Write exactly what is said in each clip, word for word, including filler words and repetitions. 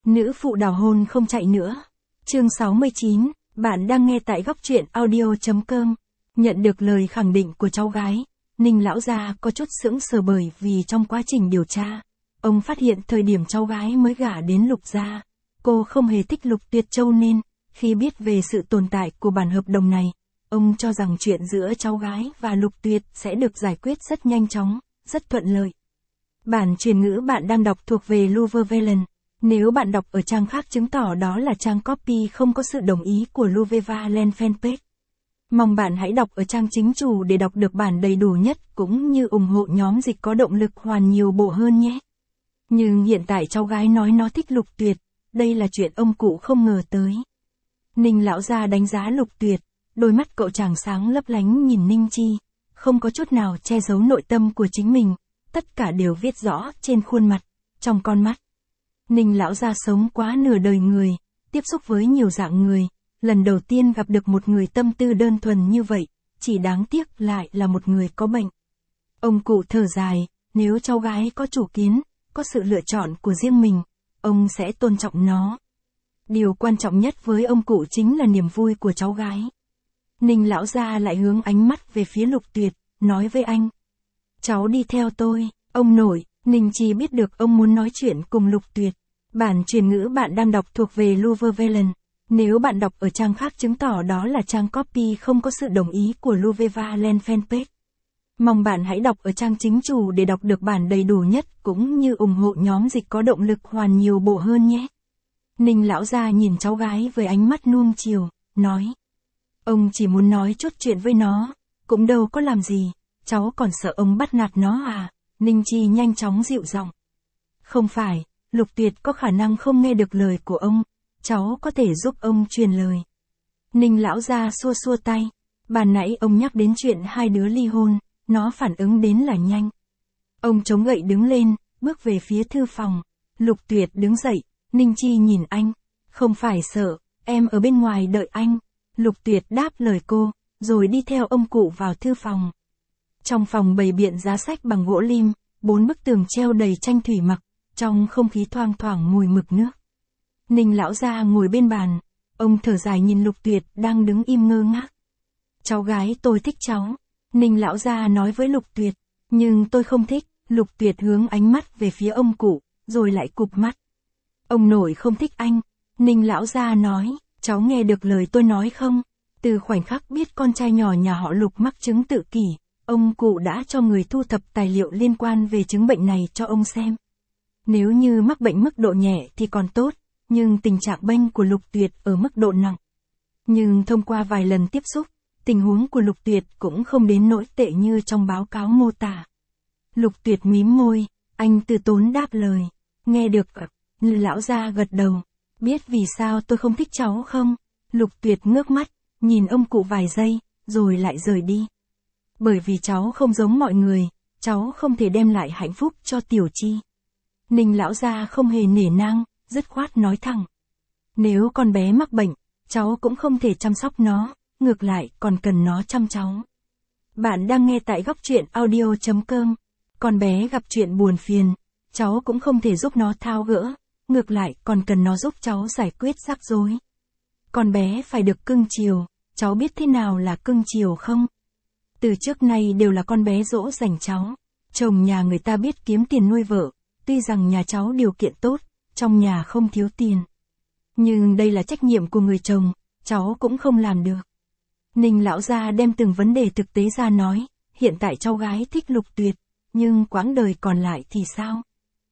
Nữ phụ đào hôn không chạy nữa. Chương sáu mươi chín, bạn đang nghe tại góc truyện audio chấm com. Nhận được lời khẳng định của cháu gái, Ninh lão gia có chút sững sờ bởi vì trong quá trình điều tra, ông phát hiện thời điểm cháu gái mới gả đến Lục gia, cô không hề thích Lục Tuyệt Châu nên, khi biết về sự tồn tại của bản hợp đồng này, ông cho rằng chuyện giữa cháu gái và Lục Tuyệt sẽ được giải quyết rất nhanh chóng, rất thuận lợi. Bản truyền ngữ bạn đang đọc thuộc về Luvervelen. Nếu bạn đọc ở trang khác chứng tỏ đó là trang copy không có sự đồng ý của Luvervelen fanpage. Mong bạn hãy đọc ở trang chính chủ để đọc được bản đầy đủ nhất cũng như ủng hộ nhóm dịch có động lực hoàn nhiều bộ hơn nhé. Nhưng hiện tại cháu gái nói nó thích Lục Tuyệt, đây là chuyện ông cụ không ngờ tới. Ninh lão gia đánh giá Lục Tuyệt, đôi mắt cậu chàng sáng lấp lánh nhìn Ninh Chi, không có chút nào che giấu nội tâm của chính mình, tất cả đều viết rõ trên khuôn mặt, trong con mắt. Ninh lão gia sống quá nửa đời người, tiếp xúc với nhiều dạng người, lần đầu tiên gặp được một người tâm tư đơn thuần như vậy, chỉ đáng tiếc lại là một người có bệnh. Ông cụ thở dài, nếu cháu gái có chủ kiến, có sự lựa chọn của riêng mình, ông sẽ tôn trọng nó. Điều quan trọng nhất với ông cụ chính là niềm vui của cháu gái. Ninh lão gia lại hướng ánh mắt về phía Lục Tuyệt, nói với anh. Cháu đi theo tôi, ông nội. Ninh Chi biết được ông muốn nói chuyện cùng Lục Tuyệt. Bản truyền ngữ bạn đang đọc thuộc về Luvervelen. Nếu bạn đọc ở trang khác chứng tỏ đó là trang copy không có sự đồng ý của Luvervelen fanpage. Mong bạn hãy đọc ở trang chính chủ để đọc được bản đầy đủ nhất cũng như ủng hộ nhóm dịch có động lực hoàn nhiều bộ hơn nhé. Ninh lão gia nhìn cháu gái với ánh mắt nuông chiều, nói. Ông chỉ muốn nói chút chuyện với nó, cũng đâu có làm gì, cháu còn sợ ông bắt nạt nó à? Ninh Chi nhanh chóng dịu giọng. Không phải, Lục Tuyệt có khả năng không nghe được lời của ông, cháu có thể giúp ông truyền lời. Ninh lão gia xua xua tay, bàn nãy ông nhắc đến chuyện hai đứa ly hôn, nó phản ứng đến là nhanh. Ông chống gậy đứng lên, bước về phía thư phòng. Lục Tuyệt đứng dậy, Ninh Chi nhìn anh, không phải sợ, em ở bên ngoài đợi anh. Lục Tuyệt đáp lời cô, rồi đi theo ông cụ vào thư phòng. Trong phòng bày biện giá sách bằng gỗ lim, bốn bức tường treo đầy tranh thủy mặc, trong không khí thoang thoảng mùi mực nước. Ninh lão gia ngồi bên bàn, ông thở dài nhìn Lục Tuyệt đang đứng im ngơ ngác. Cháu gái tôi thích cháu, Ninh lão gia nói với Lục Tuyệt, nhưng tôi không thích. Lục Tuyệt hướng ánh mắt về phía ông cụ, rồi lại cụp mắt. Ông nội không thích anh, Ninh lão gia nói, cháu nghe được lời tôi nói không? Từ khoảnh khắc biết con trai nhỏ nhà họ Lục mắc chứng tự kỷ, ông cụ đã cho người thu thập tài liệu liên quan về chứng bệnh này cho ông xem. Nếu như mắc bệnh mức độ nhẹ thì còn tốt, nhưng tình trạng bệnh của Lục Tuyệt ở mức độ nặng. Nhưng thông qua vài lần tiếp xúc, tình huống của Lục Tuyệt cũng không đến nỗi tệ như trong báo cáo mô tả. Lục Tuyệt mím môi, anh từ tốn đáp lời. Nghe được, lão gia gật đầu. Biết vì sao tôi không thích cháu không? Lục Tuyệt ngước mắt, nhìn ông cụ vài giây, rồi lại rời đi. Bởi vì cháu không giống mọi người, cháu không thể đem lại hạnh phúc cho Tiểu Chi. Ninh lão gia không hề nể nang, dứt khoát nói thẳng. Nếu con bé mắc bệnh, cháu cũng không thể chăm sóc nó, ngược lại còn cần nó chăm cháu. Bạn đang nghe tại góc truyện audio chấm com. Con bé gặp chuyện buồn phiền, cháu cũng không thể giúp nó tháo gỡ, ngược lại còn cần nó giúp cháu giải quyết rắc rối. Con bé phải được cưng chiều, cháu biết thế nào là cưng chiều không? Từ trước nay đều là con bé dỗ dành cháu. Chồng nhà người ta biết kiếm tiền nuôi vợ, tuy rằng nhà cháu điều kiện tốt, trong nhà không thiếu tiền. Nhưng đây là trách nhiệm của người chồng, cháu cũng không làm được. Ninh lão gia đem từng vấn đề thực tế ra nói, hiện tại cháu gái thích Lục Tuyệt, nhưng quãng đời còn lại thì sao?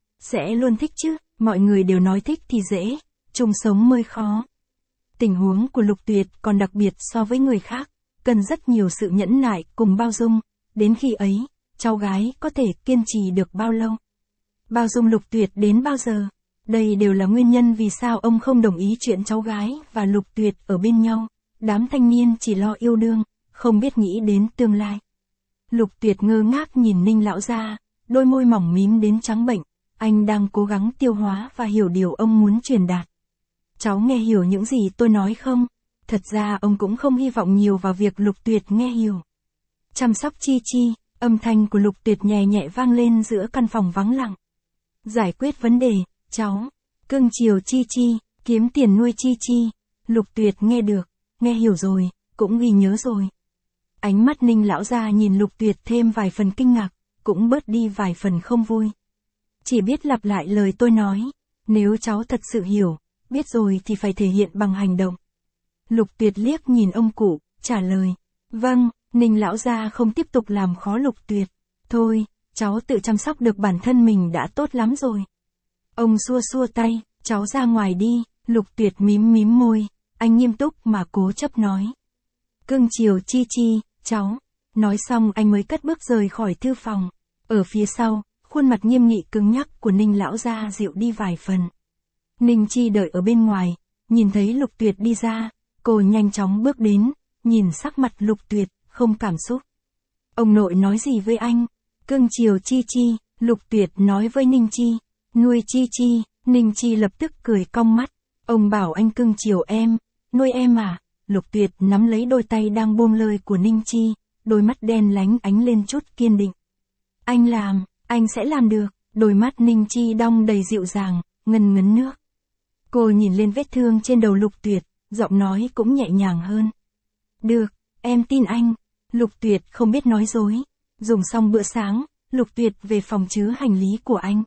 Sẽ luôn thích chứ, mọi người đều nói thích thì dễ, chung sống mới khó. Tình huống của Lục Tuyệt còn đặc biệt so với người khác, cần rất nhiều sự nhẫn nại cùng bao dung, đến khi ấy, cháu gái có thể kiên trì được bao lâu? Bao dung Lục Tuyệt đến bao giờ? Đây đều là nguyên nhân vì sao ông không đồng ý chuyện cháu gái và Lục Tuyệt ở bên nhau. Đám thanh niên chỉ lo yêu đương, không biết nghĩ đến tương lai. Lục Tuyệt ngơ ngác nhìn Ninh lão gia, đôi môi mỏng mím đến trắng bệnh, anh đang cố gắng tiêu hóa và hiểu điều ông muốn truyền đạt. Cháu nghe hiểu những gì tôi nói không? Thật ra ông cũng không hy vọng nhiều vào việc Lục Tuyệt nghe hiểu. Chăm sóc Chi Chi, âm thanh của Lục Tuyệt nhẹ nhẹ vang lên giữa căn phòng vắng lặng. Giải quyết vấn đề, cháu. Cưng chiều Chi Chi, kiếm tiền nuôi Chi Chi. Lục Tuyệt nghe được, nghe hiểu rồi, cũng ghi nhớ rồi. Ánh mắt Ninh lão gia nhìn Lục Tuyệt thêm vài phần kinh ngạc, cũng bớt đi vài phần không vui. Chỉ biết lặp lại lời tôi nói, nếu cháu thật sự hiểu, biết rồi thì phải thể hiện bằng hành động. Lục Tuyệt liếc nhìn ông cụ, trả lời. Vâng, Ninh lão gia không tiếp tục làm khó Lục Tuyệt. Thôi, cháu tự chăm sóc được bản thân mình đã tốt lắm rồi. Ông xua xua tay, cháu ra ngoài đi. Lục Tuyệt mím mím môi, anh nghiêm túc mà cố chấp nói. Cưng chiều Chi Chi, cháu. Nói xong anh mới cất bước rời khỏi thư phòng. Ở phía sau, khuôn mặt nghiêm nghị cứng nhắc của Ninh lão gia dịu đi vài phần. Ninh Chi đợi ở bên ngoài, nhìn thấy Lục Tuyệt đi ra, cô nhanh chóng bước đến, nhìn sắc mặt Lục Tuyệt, không cảm xúc. Ông nội nói gì với anh? Cưng chiều Chi Chi, Lục Tuyệt nói với Ninh Chi. Nuôi Chi Chi, Ninh Chi lập tức cười cong mắt. Ông bảo anh cưng chiều em, nuôi em à? Lục Tuyệt nắm lấy đôi tay đang buông lơi của Ninh Chi, đôi mắt đen lánh ánh lên chút kiên định. Anh làm, anh sẽ làm được. Đôi mắt Ninh Chi đong đầy dịu dàng, ngần ngấn nước. Cô nhìn lên vết thương trên đầu Lục Tuyệt, giọng nói cũng nhẹ nhàng hơn. Được, em tin anh. Lục Tuyệt không biết nói dối. Dùng xong bữa sáng, Lục Tuyệt về phòng chứa hành lý của anh.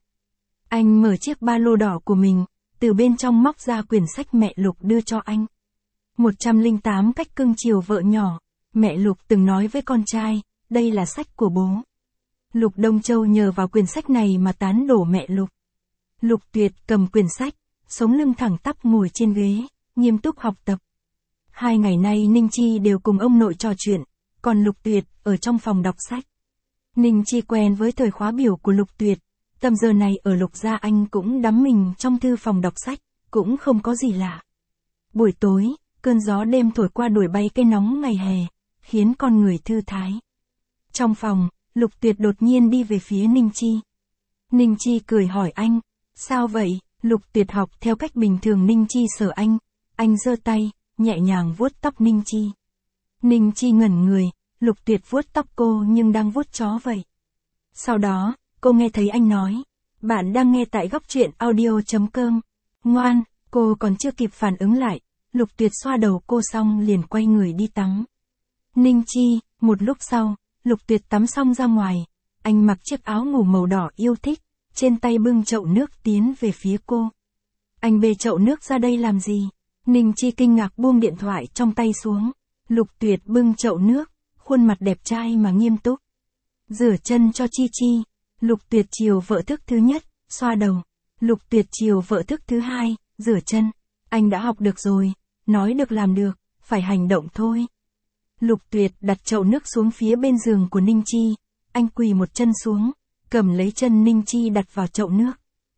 Anh mở chiếc ba lô đỏ của mình, từ bên trong móc ra quyển sách mẹ Lục đưa cho anh. một trăm lẻ tám cách cưng chiều vợ nhỏ. Mẹ Lục từng nói với con trai, đây là sách của bố. Lục Đông Châu nhờ vào quyển sách này mà tán đổ mẹ Lục. Lục Tuyệt cầm quyển sách, sống lưng thẳng tắp ngồi trên ghế, nghiêm túc học tập. Hai ngày nay Ninh Chi đều cùng ông nội trò chuyện, còn Lục Tuyệt ở trong phòng đọc sách. Ninh Chi quen với thời khóa biểu của Lục Tuyệt, tầm giờ này ở Lục gia anh cũng đắm mình trong thư phòng đọc sách, cũng không có gì lạ. Buổi tối, cơn gió đêm thổi qua đuổi bay cây nóng ngày hè, khiến con người thư thái. Trong phòng, Lục Tuyệt đột nhiên đi về phía Ninh Chi. Ninh Chi cười hỏi anh, sao vậy? Lục Tuyệt học theo cách bình thường Ninh Chi sờ anh, anh giơ tay, nhẹ nhàng vuốt tóc Ninh Chi. Ninh Chi ngẩn người, Lục Tuyệt vuốt tóc cô nhưng đang vuốt chó vậy. Sau đó, cô nghe thấy anh nói, bạn đang nghe tại góc truyện audio chấm com. Ngoan, cô còn chưa kịp phản ứng lại, Lục Tuyệt xoa đầu cô xong liền quay người đi tắm. Ninh Chi, một lúc sau, Lục Tuyệt tắm xong ra ngoài, anh mặc chiếc áo ngủ màu đỏ yêu thích, trên tay bưng chậu nước tiến về phía cô. Anh bê chậu nước ra đây làm gì? Ninh Chi kinh ngạc buông điện thoại trong tay xuống. Lục Tuyệt bưng chậu nước, khuôn mặt đẹp trai mà nghiêm túc. Rửa chân cho Chi Chi. Lục Tuyệt chiều vợ thức thứ nhất, xoa đầu. Lục Tuyệt chiều vợ thức thứ hai, rửa chân. Anh đã học được rồi, nói được làm được, phải hành động thôi. Lục Tuyệt đặt chậu nước xuống phía bên giường của Ninh Chi. Anh quỳ một chân xuống, cầm lấy chân Ninh Chi đặt vào chậu nước.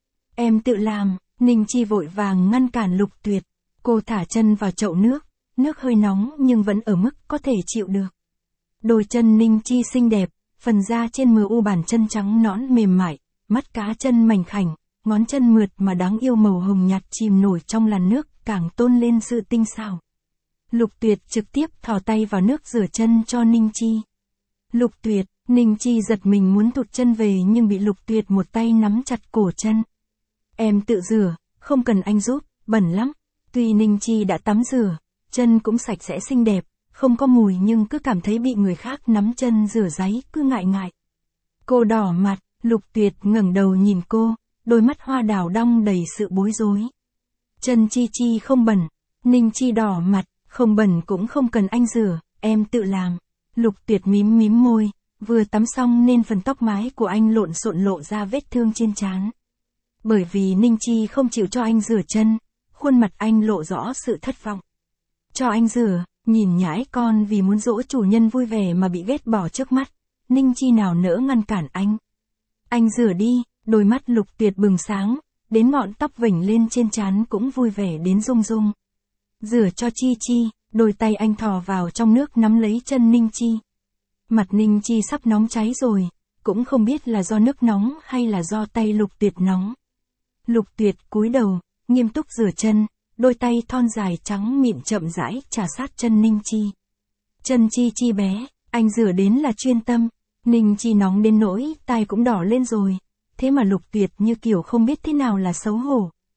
Em tự làm. Ninh Chi vội vàng ngăn cản Lục Tuyệt. Cô thả chân vào chậu nước, nước hơi nóng nhưng vẫn ở mức có thể chịu được. Đôi chân Ninh Chi xinh đẹp, phần da trên mờ u bàn chân trắng nõn mềm mại, mắt cá chân mảnh khảnh, ngón chân mượt mà đáng yêu màu hồng nhạt chìm nổi trong làn nước, càng tôn lên sự tinh xảo. Lục Tuyệt trực tiếp thò tay vào nước rửa chân cho Ninh Chi. Lục Tuyệt, Ninh Chi giật mình muốn thụt chân về nhưng bị Lục Tuyệt một tay nắm chặt cổ chân. Em tự rửa, không cần anh giúp, bẩn lắm. Tuy Ninh Chi đã tắm rửa, chân cũng sạch sẽ xinh đẹp, không có mùi nhưng cứ cảm thấy bị người khác nắm chân rửa ráy, cứ ngại ngại. Cô đỏ mặt, Lục Tuyệt ngẩng đầu nhìn cô, đôi mắt hoa đào đong đầy sự bối rối. Chân Chi Chi không bẩn. Ninh Chi đỏ mặt, không bẩn cũng không cần anh rửa, em tự làm. Lục Tuyệt mím mím môi, vừa tắm xong nên phần tóc mái của anh lộn xộn lộ ra vết thương trên trán. Bởi vì Ninh Chi không chịu cho anh rửa chân, khuôn mặt anh lộ rõ sự thất vọng. Cho anh rửa, nhìn nhãi con vì muốn dỗ chủ nhân vui vẻ mà bị ghét bỏ trước mắt, Ninh Chi nào nỡ ngăn cản anh. Anh rửa đi, đôi mắt Lục Tuyệt bừng sáng, đến ngọn tóc vểnh lên trên trán cũng vui vẻ đến rung rung. Rửa cho Chi Chi, đôi tay anh thò vào trong nước nắm lấy chân Ninh Chi. Mặt Ninh Chi sắp nóng cháy rồi, cũng không biết là do nước nóng hay là do tay Lục Tuyệt nóng. Lục Tuyệt cúi đầu, nghiêm túc rửa chân, đôi tay thon dài trắng mịn chậm rãi chà sát chân Ninh Chi. Chân Chi Chi bé, anh rửa đến là chuyên tâm. Ninh Chi nóng đến nỗi tai cũng đỏ lên rồi, thế mà Lục Tuyệt như kiểu không biết thế nào là xấu hổ,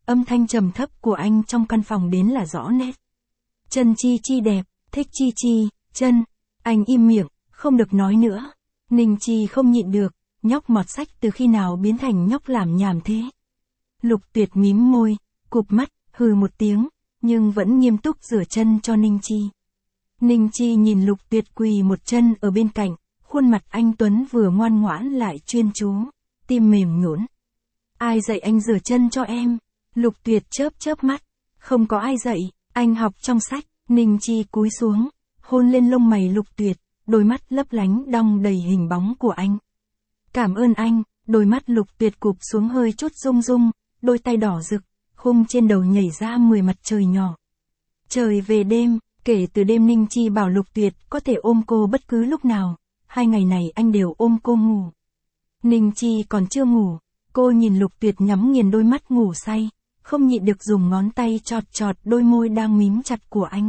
âm thanh trầm thấp của anh trong căn phòng đến là rõ nét. Chân Chi Chi đẹp, thích Chi Chi, chân. Anh im miệng, không được nói nữa. Ninh Chi không nhịn được, nhóc mọt sách từ khi nào biến thành nhóc làm nhảm thế. Lục Tuyệt mím môi, cụp mắt, hừ một tiếng, nhưng vẫn nghiêm túc rửa chân cho Ninh Chi. Ninh Chi nhìn Lục Tuyệt quỳ một chân ở bên cạnh, khuôn mặt anh Tuấn vừa ngoan ngoãn lại chuyên chú, tim mềm nhũn. Ai dạy anh rửa chân cho em? Lục Tuyệt chớp chớp mắt, không có ai dạy, anh học trong sách. Ninh Chi cúi xuống, hôn lên lông mày Lục Tuyệt, đôi mắt lấp lánh đong đầy hình bóng của anh. Cảm ơn anh, đôi mắt Lục Tuyệt cụp xuống hơi chút rung rung, đôi tay đỏ rực, khung trên đầu nhảy ra mười mặt trời nhỏ. Trời về đêm, kể từ đêm Ninh Chi bảo Lục Tuyệt có thể ôm cô bất cứ lúc nào, hai ngày này anh đều ôm cô ngủ. Ninh Chi còn chưa ngủ, cô nhìn Lục Tuyệt nhắm nghiền đôi mắt ngủ say, không nhịn được dùng ngón tay chọt chọt đôi môi đang mím chặt của anh.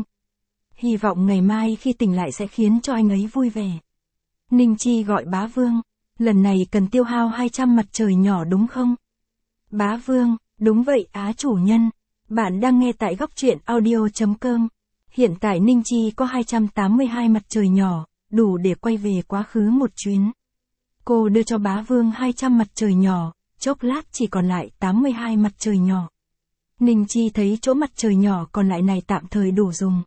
Hy vọng ngày mai khi tỉnh lại sẽ khiến cho anh ấy vui vẻ. Ninh Chi gọi Bá Vương, lần này cần tiêu hao hai trăm mặt trời nhỏ đúng không? Bá Vương, đúng vậy Á chủ nhân. Bạn đang nghe tại góc truyện audio chấm com. Hiện tại Ninh Chi có hai trăm tám mươi hai mặt trời nhỏ, đủ để quay về quá khứ một chuyến. Cô đưa cho Bá Vương hai trăm mặt trời nhỏ, chốc lát chỉ còn lại tám mươi hai mặt trời nhỏ. Ninh Chi thấy chỗ mặt trời nhỏ còn lại này tạm thời đủ dùng.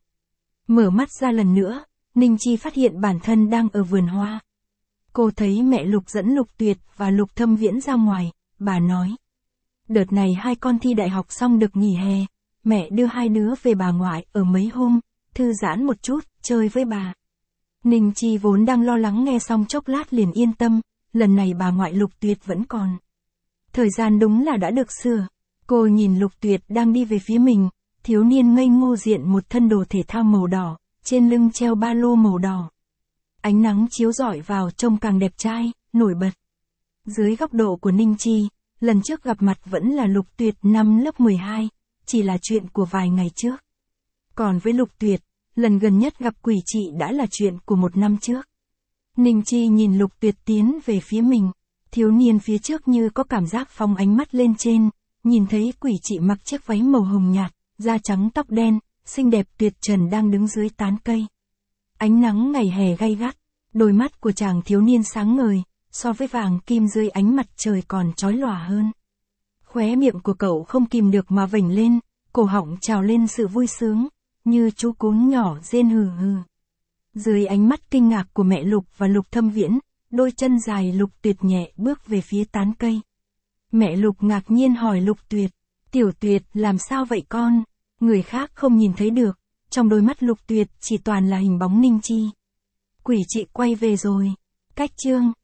Mở mắt ra lần nữa, Ninh Chi phát hiện bản thân đang ở vườn hoa. Cô thấy mẹ Lục dẫn Lục Tuyệt và Lục Thâm Viễn ra ngoài, bà nói. Đợt này hai con thi đại học xong được nghỉ hè, mẹ đưa hai đứa về bà ngoại ở mấy hôm, thư giãn một chút, chơi với bà. Ninh Chi vốn đang lo lắng nghe xong chốc lát liền yên tâm, lần này bà ngoại Lục Tuyệt vẫn còn. Thời gian đúng là đã được sửa. Cô nhìn Lục Tuyệt đang đi về phía mình, thiếu niên ngây ngô diện một thân đồ thể thao màu đỏ, trên lưng treo ba lô màu đỏ. Ánh nắng chiếu rọi vào trông càng đẹp trai, nổi bật. Dưới góc độ của Ninh Chi, lần trước gặp mặt vẫn là Lục Tuyệt năm lớp mười hai, chỉ là chuyện của vài ngày trước. Còn với Lục Tuyệt, lần gần nhất gặp quỷ chị đã là chuyện của một năm trước. Ninh Chi nhìn Lục Tuyệt tiến về phía mình, thiếu niên phía trước như có cảm giác phóng ánh mắt lên trên, nhìn thấy quỷ chị mặc chiếc váy màu hồng nhạt, da trắng tóc đen, xinh đẹp tuyệt trần đang đứng dưới tán cây. Ánh nắng ngày hè gay gắt, đôi mắt của chàng thiếu niên sáng ngời, so với vàng kim dưới ánh mặt trời còn chói lòa hơn. Khóe miệng của cậu không kìm được mà vểnh lên, cổ họng trào lên sự vui sướng, như chú cún nhỏ rên hừ hừ. Dưới ánh mắt kinh ngạc của mẹ Lục và Lục Thâm Viễn, đôi chân dài Lục Tuyệt nhẹ bước về phía tán cây. Mẹ Lục ngạc nhiên hỏi Lục Tuyệt, Tiểu Tuyệt làm sao vậy con? Người khác không nhìn thấy được, trong đôi mắt Lục Tuyệt chỉ toàn là hình bóng Ninh Chi. Quỷ chị quay về rồi. Cách chương